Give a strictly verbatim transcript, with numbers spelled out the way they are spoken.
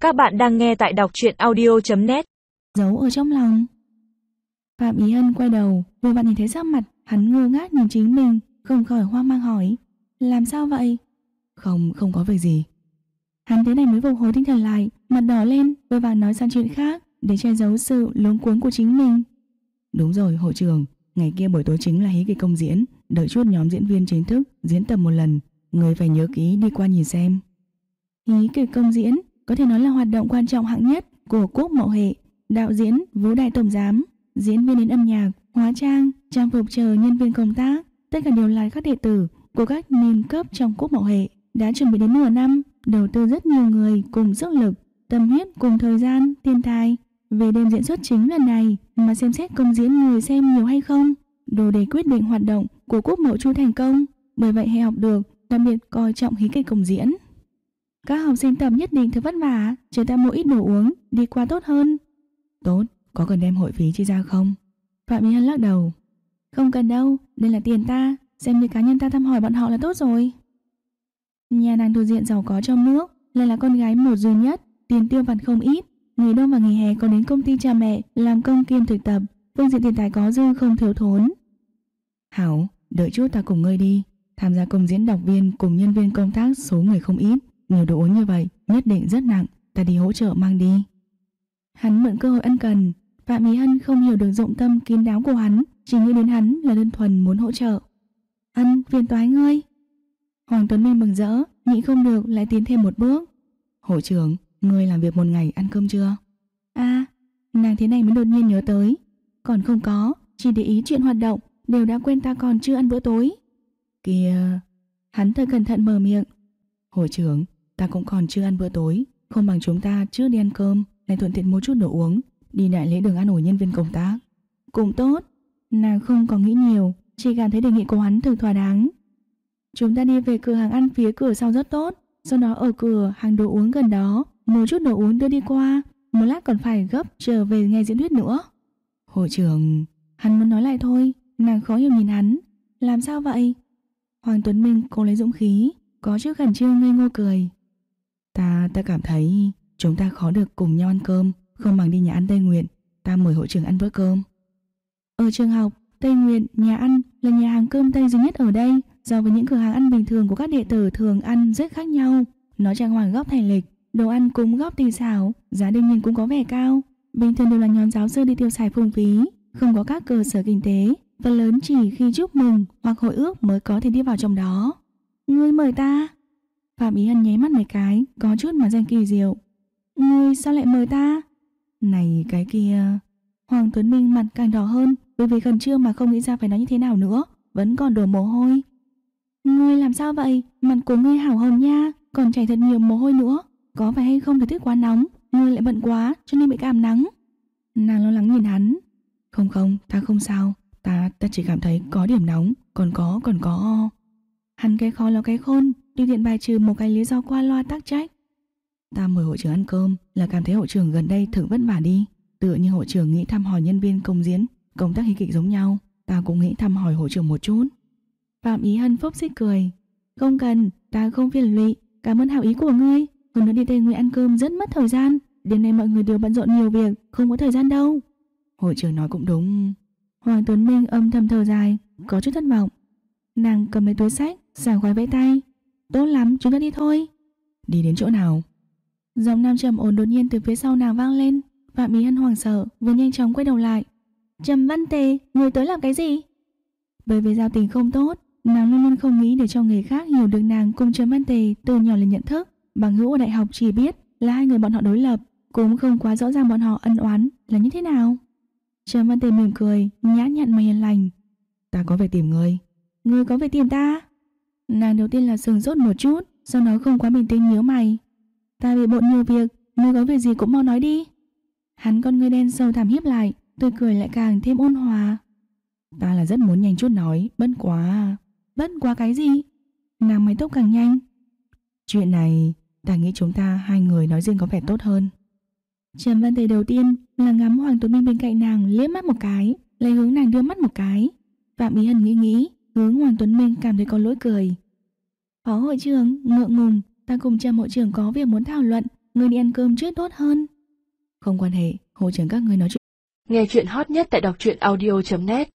Các bạn đang nghe tại đọc truyện audio chấm net. Giấu ở trong lòng. Phạm Ý Hân quay đầu, vừa vặn nhìn thấy sắc mặt hắn ngơ ngác nhìn chính mình, không khỏi hoang mang hỏi: làm sao vậy? Không, không có việc gì. Hắn thế này mới phục hồi tinh thần lại, mặt đỏ lên, vội vàng nói sang chuyện khác để che giấu sự luống cuống của chính mình. Đúng rồi, hội trưởng, ngày kia buổi tối chính là hí kịch công diễn, đợi chút nhóm diễn viên chính thức diễn tập một lần, người phải nhớ kỹ đi qua nhìn xem. Hí kịch công diễn có thể nói là hoạt động quan trọng hạng nhất của Quốc Mậu Hệ. Đạo diễn Vũ Đại Tổng Giám, diễn viên đến âm nhạc, hóa trang, trang phục chờ nhân viên công tác, tất cả đều là các đệ tử của các niên cấp trong Quốc Mậu Hệ, đã chuẩn bị đến nửa năm, đầu tư rất nhiều người cùng sức lực, tâm huyết cùng thời gian, tiền tài. Về đêm diễn xuất chính lần này mà xem xét công diễn người xem nhiều hay không, đủ để quyết định hoạt động của Quốc Mậu Chu thành công. Bởi vậy hệ học được đặc biệt coi trọng hí kịch công diễn. Các học sinh tập nhất định thật vất vả, chờ ta mua ít đồ uống đi qua tốt hơn. Tốt, có cần đem hội phí chi ra không? Phạm Ý Hân lắc đầu. Không cần đâu, đây là tiền ta, xem như cá nhân ta thăm hỏi bọn họ là tốt rồi. Nhà nàng thuộc diện giàu có trong nước, lại là con gái một duy nhất, tiền tiêu vặt không ít. Nghỉ đông và nghỉ hè còn đến công ty cha mẹ làm công kiêm thực tập, phương diện tiền tài có dư không thiếu thốn. Hảo, đợi chút ta cùng ngươi đi. Tham gia công diễn đọc viên cùng nhân viên công tác số người không ít, nhiều đồ uống như vậy nhất định rất nặng, ta đi hỗ trợ mang đi. Hắn mượn cơ hội ân cần. Phạm Ý Hân không hiểu được dụng tâm kín đáo của hắn, chỉ nghĩ đến hắn là đơn thuần muốn hỗ trợ. Ân, phiền toái ngươi. Hoàng Tuấn Minh mừng rỡ, nghĩ không được lại tiến thêm một bước. Hội trưởng, ngươi làm việc một ngày ăn cơm chưa? À, nàng thế này mới đột nhiên nhớ tới. Còn không có, chỉ để ý chuyện hoạt động, đều đã quên ta còn chưa ăn bữa tối. Kìa, hắn thật cẩn thận mở miệng. Hội trưởng, ta cũng còn chưa ăn bữa tối, không bằng chúng ta trước đi ăn cơm, lại thuận tiện mua chút đồ uống, đi đại lễ đường an ủi nhân viên công tác. Cũng tốt. Nàng không có nghĩ nhiều, chỉ cảm thấy đề nghị của hắn thực thỏa đáng. Chúng ta đi về cửa hàng ăn phía cửa sau rất tốt, sau đó ở cửa hàng đồ uống gần đó mua chút đồ uống đưa đi qua, một lát còn phải gấp trở về nghe diễn thuyết nữa. Hội trưởng, hắn muốn nói lại thôi, nàng khó hiểu nhìn hắn. Làm sao vậy? Hoàng Tuấn Minh cố lấy dũng khí, có chút khẩn trương ngây ngô cười. Ta, ta cảm thấy chúng ta khó được cùng nhau ăn cơm, không bằng đi nhà ăn Tây Nguyện, ta mời hội trưởng ăn bữa cơm. Ở trường học, Tây Nguyện, nhà ăn là nhà hàng cơm Tây duy nhất ở đây, so với những cửa hàng ăn bình thường của các đệ tử thường ăn rất khác nhau. Nó trang hoàng góc thành lịch, đồ ăn cũng góc tinh xảo, giá đương nhiên cũng có vẻ cao. Bình thường đều là nhóm giáo sư đi tiêu xài phung phí, không có các cơ sở kinh tế, phần lớn chỉ khi chúc mừng hoặc hội ước mới có thể đi vào trong đó. Ngươi mời ta? Phạm Ý Hân nháy mắt mấy cái, có chút mà danh kỳ diệu. Ngươi sao lại mời ta? Này cái kia. Hoàng Tuấn Minh mặt càng đỏ hơn, bởi vì khẩn trương mà không nghĩ ra phải nói như thế nào nữa, vẫn còn đổ mồ hôi. Ngươi làm sao vậy? Mặt của ngươi hảo hồng nha, còn chảy thật nhiều mồ hôi nữa. Có phải hay không thời tiết quá nóng, ngươi lại bận quá cho nên bị cảm nắng? Nàng lo lắng nhìn hắn. Không không, ta không sao, ta ta chỉ cảm thấy có điểm nóng, còn có còn có. Hắn cái khó lo cái khôn, tùy tiện bài trừ một cái lý do qua loa tác trách. Ta mời hội trưởng ăn cơm là cảm thấy hội trưởng gần đây thực vất vả đi, tựa như hội trưởng nghĩ thăm hỏi nhân viên công diễn, công tác hí kịch giống nhau, ta cũng nghĩ thăm hỏi hội trưởng một chút. Phạm Ý Hân phốc xích cười. Không cần, ta không phiền lụy, cảm ơn hảo ý của ngươi. Hơn nữa đi Tây Nguyện ăn cơm rất mất thời gian, đêm nay mọi người đều bận rộn nhiều việc, không có thời gian đâu. Hội trưởng nói cũng đúng. Hoàng Tuấn Minh âm thầm thở dài, có chút thất vọng. Nàng cầm lấy túi sách, sảng khoái vẫy tay. Tốt lắm, chúng ta đi thôi. Đi đến chỗ nào? Giọng nam trầm ổn đột nhiên từ phía sau nàng vang lên. Phạm Ý Hân hoảng sợ, vừa nhanh chóng quay đầu lại. Trầm Văn Tề, người tới làm cái gì? Bởi vì giao tình không tốt, nàng luôn luôn không nghĩ để cho người khác hiểu được nàng cùng Trầm Văn Tề từ nhỏ lên nhận thức. Bằng hữu ở đại học chỉ biết là hai người bọn họ đối lập, cũng không quá rõ ràng bọn họ ân oán là như thế nào. Trầm Văn Tề mỉm cười, nhã nhặn mà hiền lành. Ta có việc tìm ngươi. Ngươi có việc tìm ta? Nàng đầu tiên là sừng sốt một chút, sau đó không quá bình tĩnh nhíu mày. Ta bị bộn nhiều việc, ngươi có việc gì cũng mau nói đi. Hắn con ngươi đen sâu thẳm hiếp lại, tươi cười lại càng thêm ôn hòa. Ta là rất muốn nhanh chút nói, bất quá. Bất quá cái gì? Nàng mái tóc càng nhanh. Chuyện này, ta nghĩ chúng ta hai người nói riêng có vẻ tốt hơn. Trầm Văn Tề đầu tiên là ngắm Hoàng Tuấn Minh bên cạnh nàng liếc mắt một cái, lại hướng nàng đưa mắt một cái. Phạm Ý Hân nghĩ nghĩ, hướng Hoàng Tuấn Minh cảm thấy có lỗi cười. Phó hội trưởng, ngượng ngùng, ta cùng Trầm hội trưởng có việc muốn thảo luận, Ngươi đi ăn cơm trước tốt hơn. Không quan hệ, hội trưởng các ngươi nói chuyện. Nghe chuyện hot nhất tại đọc truyện audio chấm net.